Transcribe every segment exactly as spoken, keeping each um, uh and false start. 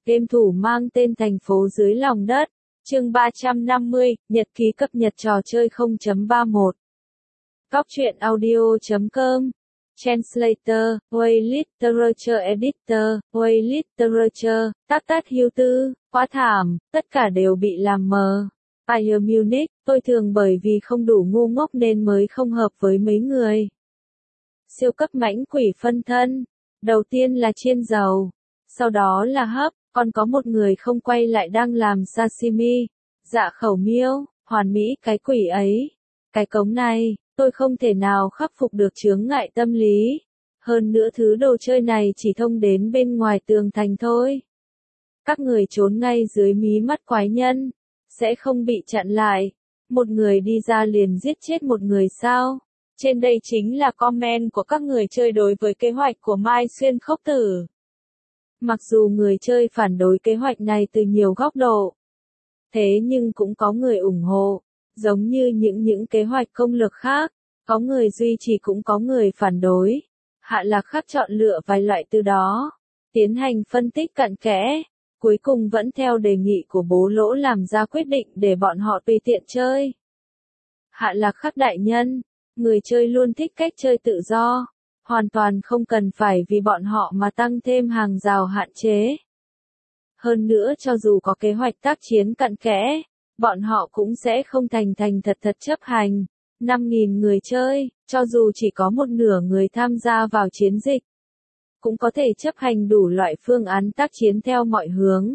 Game thủ mang tên Thành phố dưới lòng đất. Chương ba trăm năm mươi, Nhật ký cập nhật trò chơi không chấm ba mốt. Cóc truyện audio chấm com. Translator, Way Literature Editor, Way Literature, tắt tắt hưu tư, quá thảm, tất cả đều bị làm mờ. Bayern Munich, tôi thường bởi vì không đủ ngu ngốc nên mới không hợp với mấy người. Siêu cấp mãnh quỷ phân thân. Đầu tiên là chiên dầu. Sau đó là hấp, còn có một người không quay lại đang làm sashimi. Dạ khẩu miêu, hoàn mỹ cái quỷ ấy. Cái cống này, tôi không thể nào khắc phục được chướng ngại tâm lý. Hơn nữa thứ đồ chơi này chỉ thông đến bên ngoài tường thành thôi. Các người trốn ngay dưới mí mắt quái nhân. Sẽ không bị chặn lại. Một người đi ra liền giết chết một người sao? Trên đây chính là comment của các người chơi đối với kế hoạch của Mai Xuyên Khốc Tử. Mặc dù người chơi phản đối kế hoạch này từ nhiều góc độ, thế nhưng cũng có người ủng hộ. Giống như những những kế hoạch công lược khác, có người duy trì cũng có người phản đối. Hạ Lạc Khắc chọn lựa vài loại từ đó, tiến hành phân tích cặn kẽ, cuối cùng vẫn theo đề nghị của Bố Lỗ làm ra quyết định để bọn họ tùy tiện chơi. Hạ Lạc Khắc đại nhân, người chơi luôn thích cách chơi tự do, hoàn toàn không cần phải vì bọn họ mà tăng thêm hàng rào hạn chế. Hơn nữa cho dù có kế hoạch tác chiến cặn kẽ, bọn họ cũng sẽ không thành thành thật thật chấp hành. năm nghìn người chơi, cho dù chỉ có một nửa người tham gia vào chiến dịch, cũng có thể chấp hành đủ loại phương án tác chiến theo mọi hướng.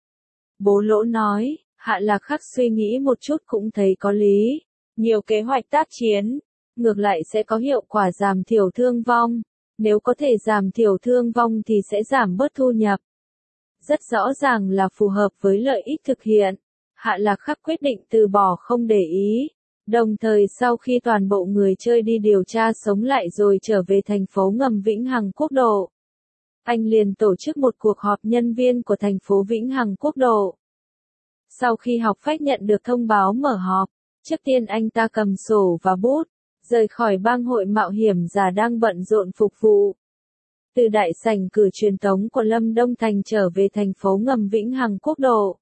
Bố Lỗ nói, Hạ Lạc Khắc suy nghĩ một chút cũng thấy có lý. Nhiều kế hoạch tác chiến, ngược lại sẽ có hiệu quả giảm thiểu thương vong. Nếu có thể giảm thiểu thương vong thì sẽ giảm bớt thu nhập. Rất rõ ràng là phù hợp với lợi ích thực hiện. Hạ Lạc Khắc quyết định từ bỏ không để ý. Đồng thời sau khi toàn bộ người chơi đi điều tra sống lại rồi trở về thành phố ngầm Vĩnh Hằng Quốc Độ, anh liền tổ chức một cuộc họp nhân viên của thành phố Vĩnh Hằng Quốc Độ. Sau khi học phách nhận được thông báo mở họp, trước tiên anh ta cầm sổ và bút, rời khỏi bang hội mạo hiểm giả đang bận rộn phục vụ. Từ đại sảnh cử truyền tống của Lâm Đông Thành trở về thành phố ngầm Vĩnh Hằng Quốc Độ.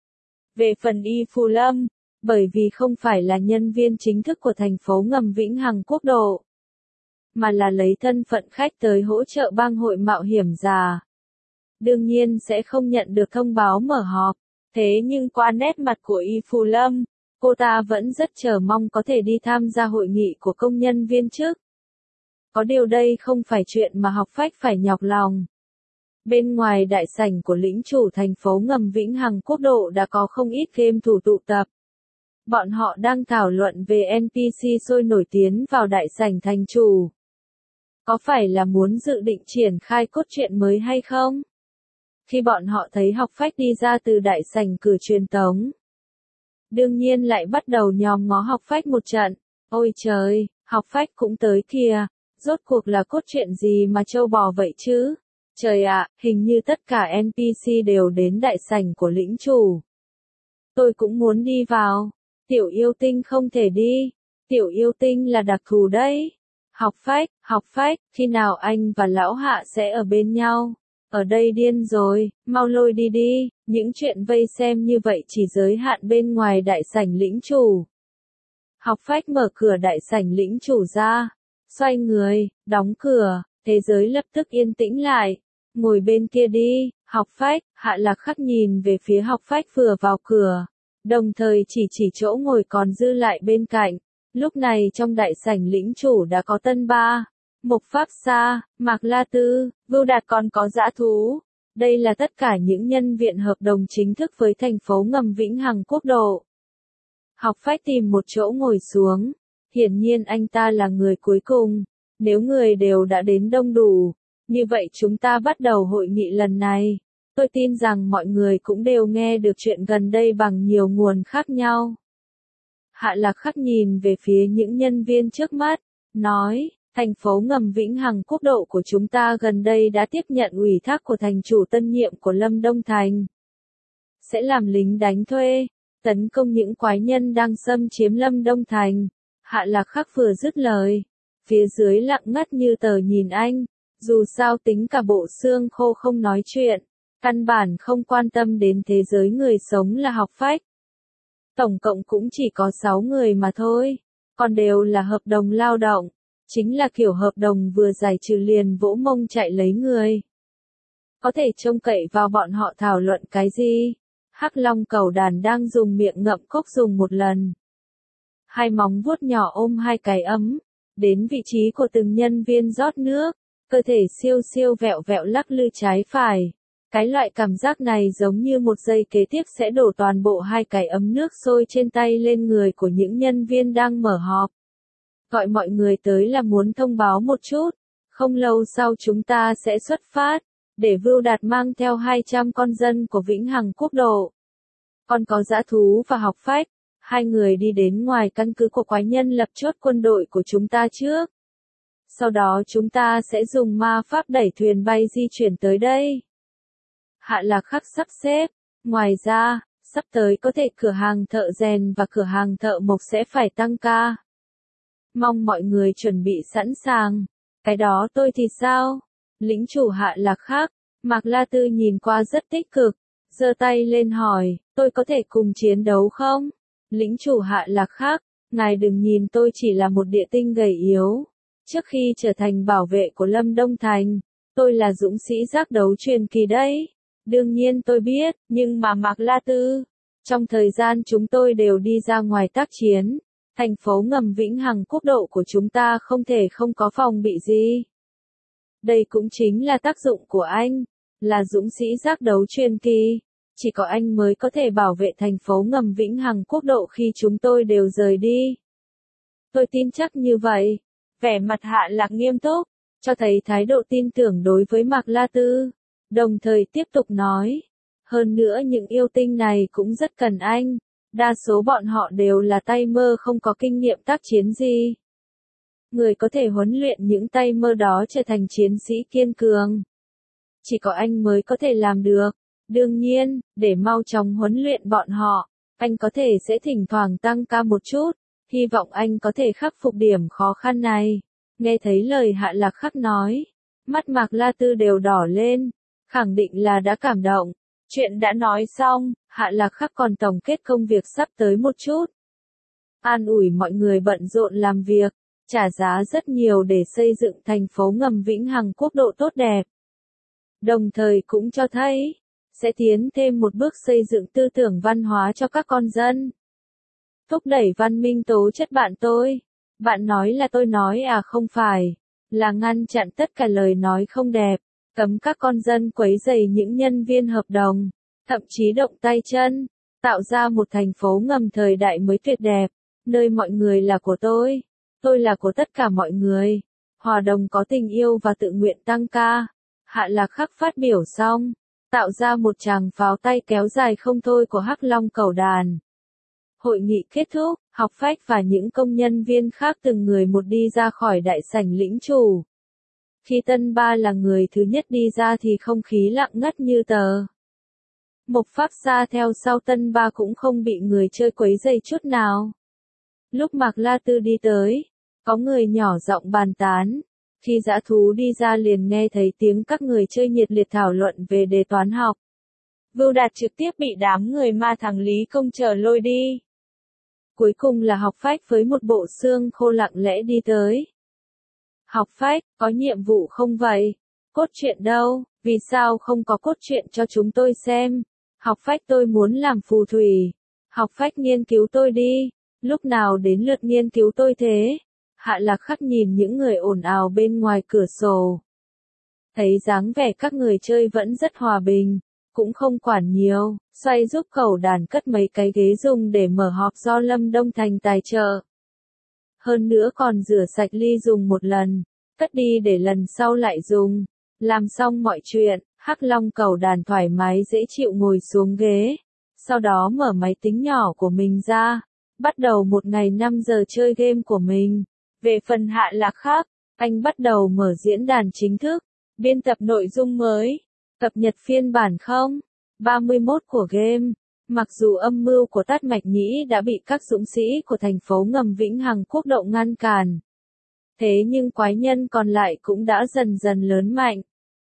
Về phần Y Phù Lâm, bởi vì không phải là nhân viên chính thức của thành phố ngầm Vĩnh Hằng Quốc Độ, mà là lấy thân phận khách tới hỗ trợ bang hội mạo hiểm giả, đương nhiên sẽ không nhận được thông báo mở họp. Thế nhưng qua nét mặt của Y Phù Lâm, cô ta vẫn rất chờ mong có thể đi tham gia hội nghị của công nhân viên chức. Có điều đây không phải chuyện mà học phách phải nhọc lòng. Bên ngoài đại sảnh của lĩnh chủ thành phố ngầm Vĩnh Hằng Quốc Độ đã có không ít game thủ tụ tập. Bọn họ đang thảo luận về en pê xê sôi nổi tiến vào đại sảnh thành chủ. Có phải là muốn dự định triển khai cốt truyện mới hay không? Khi bọn họ thấy học phách đi ra từ đại sảnh cử truyền tống, đương nhiên lại bắt đầu nhòm ngó học phách một trận. Ôi trời, học phách cũng tới kìa, rốt cuộc là cốt truyện gì mà trâu bò vậy chứ? Trời ạ, hình như tất cả en pê xê đều đến đại sảnh của lĩnh chủ. Tôi cũng muốn đi vào. Tiểu yêu tinh không thể đi. Tiểu yêu tinh là đặc thù đấy. Học phách, học phách, khi nào anh và lão Hạ sẽ ở bên nhau? Ở đây điên rồi, mau lôi đi đi. Những chuyện vây xem như vậy chỉ giới hạn bên ngoài đại sảnh lĩnh chủ. Học phách mở cửa đại sảnh lĩnh chủ ra, xoay người, đóng cửa, thế giới lập tức yên tĩnh lại. Ngồi bên kia đi, học phách. Hạ Lạc Khắc nhìn về phía học phách vừa vào cửa, đồng thời chỉ chỉ chỗ ngồi còn dư lại bên cạnh. Lúc này trong đại sảnh lĩnh chủ đã có Tân Ba, Mộc Pháp Sa, Mạc La Tư, Vưu Đạt còn có Dã Thú. Đây là tất cả những nhân viên hợp đồng chính thức với thành phố ngầm Vĩnh Hằng Quốc Độ. Học phách tìm một chỗ ngồi xuống. Hiển nhiên anh ta là người cuối cùng. Nếu người đều đã đến đông đủ, như vậy chúng ta bắt đầu hội nghị lần này. Tôi tin rằng mọi người cũng đều nghe được chuyện gần đây bằng nhiều nguồn khác nhau. Hạ Lạc Khắc nhìn về phía những nhân viên trước mắt, nói, thành phố ngầm Vĩnh Hằng Quốc Độ của chúng ta gần đây đã tiếp nhận ủy thác của thành chủ tân nhiệm của Lâm Đông Thành. Sẽ làm lính đánh thuê, tấn công những quái nhân đang xâm chiếm Lâm Đông Thành. Hạ Lạc Khắc vừa dứt lời, phía dưới lặng ngắt như tờ nhìn anh. Dù sao tính cả bộ xương khô không nói chuyện, Căn bản không quan tâm đến thế giới người sống là học phách. Tổng cộng cũng chỉ có sáu người mà thôi, còn đều là hợp đồng lao động, chính là kiểu hợp đồng vừa giải trừ liền vỗ mông chạy lấy người. Có thể trông cậy vào bọn họ thảo luận cái gì? Hắc Long Cẩu Đàn đang dùng miệng ngậm cốc dùng một lần. Hai móng vuốt nhỏ ôm hai cái ấm, đến vị trí của từng nhân viên rót nước, cơ thể siêu siêu vẹo vẹo lắc lư trái phải. Cái loại cảm giác này giống như một giây kế tiếp sẽ đổ toàn bộ hai cái ấm nước sôi trên tay lên người của những nhân viên đang mở họp. Gọi mọi người tới là muốn thông báo một chút, không lâu sau chúng ta sẽ xuất phát, để Vưu Đạt mang theo hai trăm con dân của Vĩnh Hằng Quốc độ. Còn có dã thú và học phách, hai người đi đến ngoài căn cứ của quái nhân lập chốt quân đội của chúng ta trước. Sau đó chúng ta sẽ dùng ma pháp đẩy thuyền bay di chuyển tới đây. Hạ Lạc Khắc sắp xếp. Ngoài ra, sắp tới có thể cửa hàng thợ rèn và cửa hàng thợ mộc sẽ phải tăng ca. Mong mọi người chuẩn bị sẵn sàng. Cái đó tôi thì sao? Lĩnh chủ Hạ Lạc Khắc, Mạc La Tư nhìn qua rất tích cực, giơ tay lên hỏi, tôi có thể cùng chiến đấu không? Lĩnh chủ Hạ Lạc Khắc, ngài đừng nhìn tôi chỉ là một địa tinh gầy yếu. Trước khi trở thành bảo vệ của Lâm Đông Thành, tôi là dũng sĩ giác đấu truyền kỳ đấy. Đương nhiên tôi biết, nhưng mà Mạc La Tư, trong thời gian chúng tôi đều đi ra ngoài tác chiến, thành phố ngầm Vĩnh Hằng Quốc độ của chúng ta không thể không có phòng bị gì. Đây cũng chính là tác dụng của anh, là dũng sĩ giác đấu truyền kỳ. Chỉ có anh mới có thể bảo vệ thành phố ngầm Vĩnh Hằng Quốc độ khi chúng tôi đều rời đi. Tôi tin chắc như vậy. Vẻ mặt Hạ Lạc nghiêm túc, cho thấy thái độ tin tưởng đối với Mạc La Tư. Đồng thời tiếp tục nói. Hơn nữa những yêu tinh này cũng rất cần anh. Đa số bọn họ đều là tay mơ không có kinh nghiệm tác chiến gì. Người có thể huấn luyện những tay mơ đó trở thành chiến sĩ kiên cường. Chỉ có anh mới có thể làm được. Đương nhiên, để mau chóng huấn luyện bọn họ, anh có thể sẽ thỉnh thoảng tăng ca một chút. Hy vọng anh có thể khắc phục điểm khó khăn này. Nghe thấy lời Hạ Lạc Khắc nói, mắt Mạc La Tư đều đỏ lên, khẳng định là đã cảm động. Chuyện đã nói xong, Hạ Lạc Khắc còn tổng kết công việc sắp tới một chút. An ủi mọi người bận rộn làm việc, trả giá rất nhiều để xây dựng thành phố ngầm Vĩnh Hằng Quốc độ tốt đẹp. Đồng thời cũng cho thấy, sẽ tiến thêm một bước xây dựng tư tưởng văn hóa cho các con dân. Thúc đẩy văn minh tố chất bạn tôi. Bạn nói là tôi nói à không phải. Là ngăn chặn tất cả lời nói không đẹp. Cấm các con dân quấy rầy những nhân viên hợp đồng. Thậm chí động tay chân. Tạo ra một thành phố ngầm thời đại mới tuyệt đẹp. Nơi mọi người là của tôi. Tôi là của tất cả mọi người. Hòa đồng có tình yêu và tự nguyện tăng ca. Hạ Lạc Khắc phát biểu xong. Tạo ra một tràng pháo tay kéo dài không thôi của Hắc Long Cẩu Đàn. Hội nghị kết thúc, học phách và những công nhân viên khác từng người một đi ra khỏi đại sảnh lĩnh chủ. Khi Tân Ba là người thứ nhất đi ra thì không khí lặng ngắt như tờ. Mộc Pháp Sa theo sau Tân Ba cũng không bị người chơi quấy rầy chút nào. Lúc Mạc La Tư đi tới, có người nhỏ giọng bàn tán. Khi dã thú đi ra liền nghe thấy tiếng các người chơi nhiệt liệt thảo luận về đề toán học. Vưu Đạt trực tiếp bị đám người ma thằng Lý Công chờ lôi đi. Cuối cùng là học phách với một bộ xương khô lặng lẽ đi tới. Học phách, có nhiệm vụ không vậy? Cốt truyện đâu? Vì sao không có cốt truyện cho chúng tôi xem? Học phách tôi muốn làm phù thủy. Học phách nghiên cứu tôi đi. Lúc nào đến lượt nghiên cứu tôi thế? Hạ Lạc Khắc nhìn những người ồn ào bên ngoài cửa sổ. Thấy dáng vẻ các người chơi vẫn rất hòa bình, cũng không quản nhiều, xoay giúp Cẩu Đàn cất mấy cái ghế dùng để mở họp do Lâm Đông Thành tài trợ. Hơn nữa còn rửa sạch ly dùng một lần, cất đi để lần sau lại dùng. Làm xong mọi chuyện, Hắc Long Cẩu Đàn thoải mái dễ chịu ngồi xuống ghế, sau đó mở máy tính nhỏ của mình ra, bắt đầu một ngày năm giờ chơi game của mình. Về phần Hạ Lạc Khắc, anh bắt đầu mở diễn đàn chính thức, biên tập nội dung mới, cập nhật phiên bản không ba mươi mốt của game. Mặc dù âm mưu của Tát Mạch Nhĩ đã bị các dũng sĩ của thành phố ngầm Vĩnh Hằng Quốc độ ngăn cản, thế nhưng quái nhân còn lại cũng đã dần dần lớn mạnh.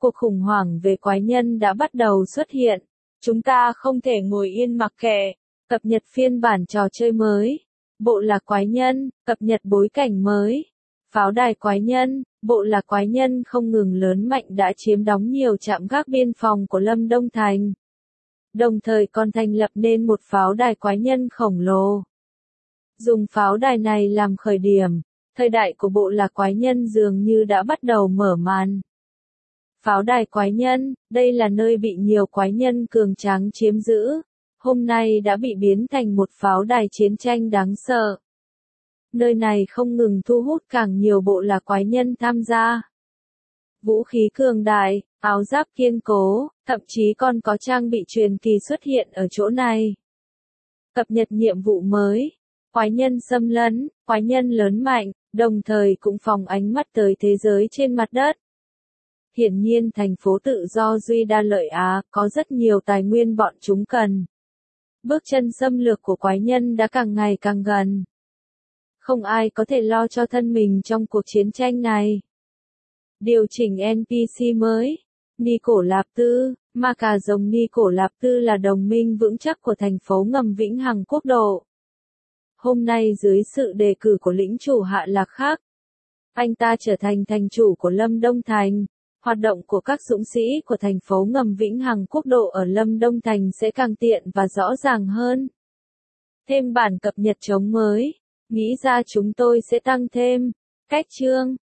Cuộc khủng hoảng về quái nhân đã bắt đầu xuất hiện. Chúng ta không thể ngồi yên mặc kệ. Cập nhật phiên bản trò chơi mới. Bộ lạc quái nhân, cập nhật bối cảnh mới. Pháo đài quái nhân, bộ lạc quái nhân không ngừng lớn mạnh đã chiếm đóng nhiều trạm gác biên phòng của Lâm Đông Thành. Đồng thời còn thành lập nên một pháo đài quái nhân khổng lồ. Dùng pháo đài này làm khởi điểm, thời đại của bộ lạc quái nhân dường như đã bắt đầu mở màn. Pháo đài quái nhân, đây là nơi bị nhiều quái nhân cường tráng chiếm giữ, hôm nay đã bị biến thành một pháo đài chiến tranh đáng sợ. Nơi này không ngừng thu hút càng nhiều bộ lạc quái nhân tham gia. Vũ khí cường đại, áo giáp kiên cố, thậm chí còn có trang bị truyền kỳ xuất hiện ở chỗ này. Cập nhật nhiệm vụ mới. Quái nhân xâm lấn, quái nhân lớn mạnh, đồng thời cũng phóng ánh mắt tới thế giới trên mặt đất. Hiển nhiên thành phố tự do Duy Đa Lợi Á có rất nhiều tài nguyên bọn chúng cần. Bước chân xâm lược của quái nhân đã càng ngày càng gần. Không ai có thể lo cho thân mình trong cuộc chiến tranh này. Điều chỉnh en pê xê mới. Ni Cổ Lạp Tư, ma cà rồng Ni Cổ Lạp Tư là đồng minh vững chắc của thành phố ngầm Vĩnh Hằng Quốc độ. Hôm nay dưới sự đề cử của lĩnh chủ Hạ Lạc Khắc, anh ta trở thành thành chủ của Lâm Đông Thành. Hoạt động của các dũng sĩ của thành phố ngầm Vĩnh Hằng Quốc độ ở Lâm Đông Thành sẽ càng tiện và rõ ràng hơn. Thêm bản cập nhật chống mới. Nghĩ ra chúng tôi sẽ tăng thêm cách chương,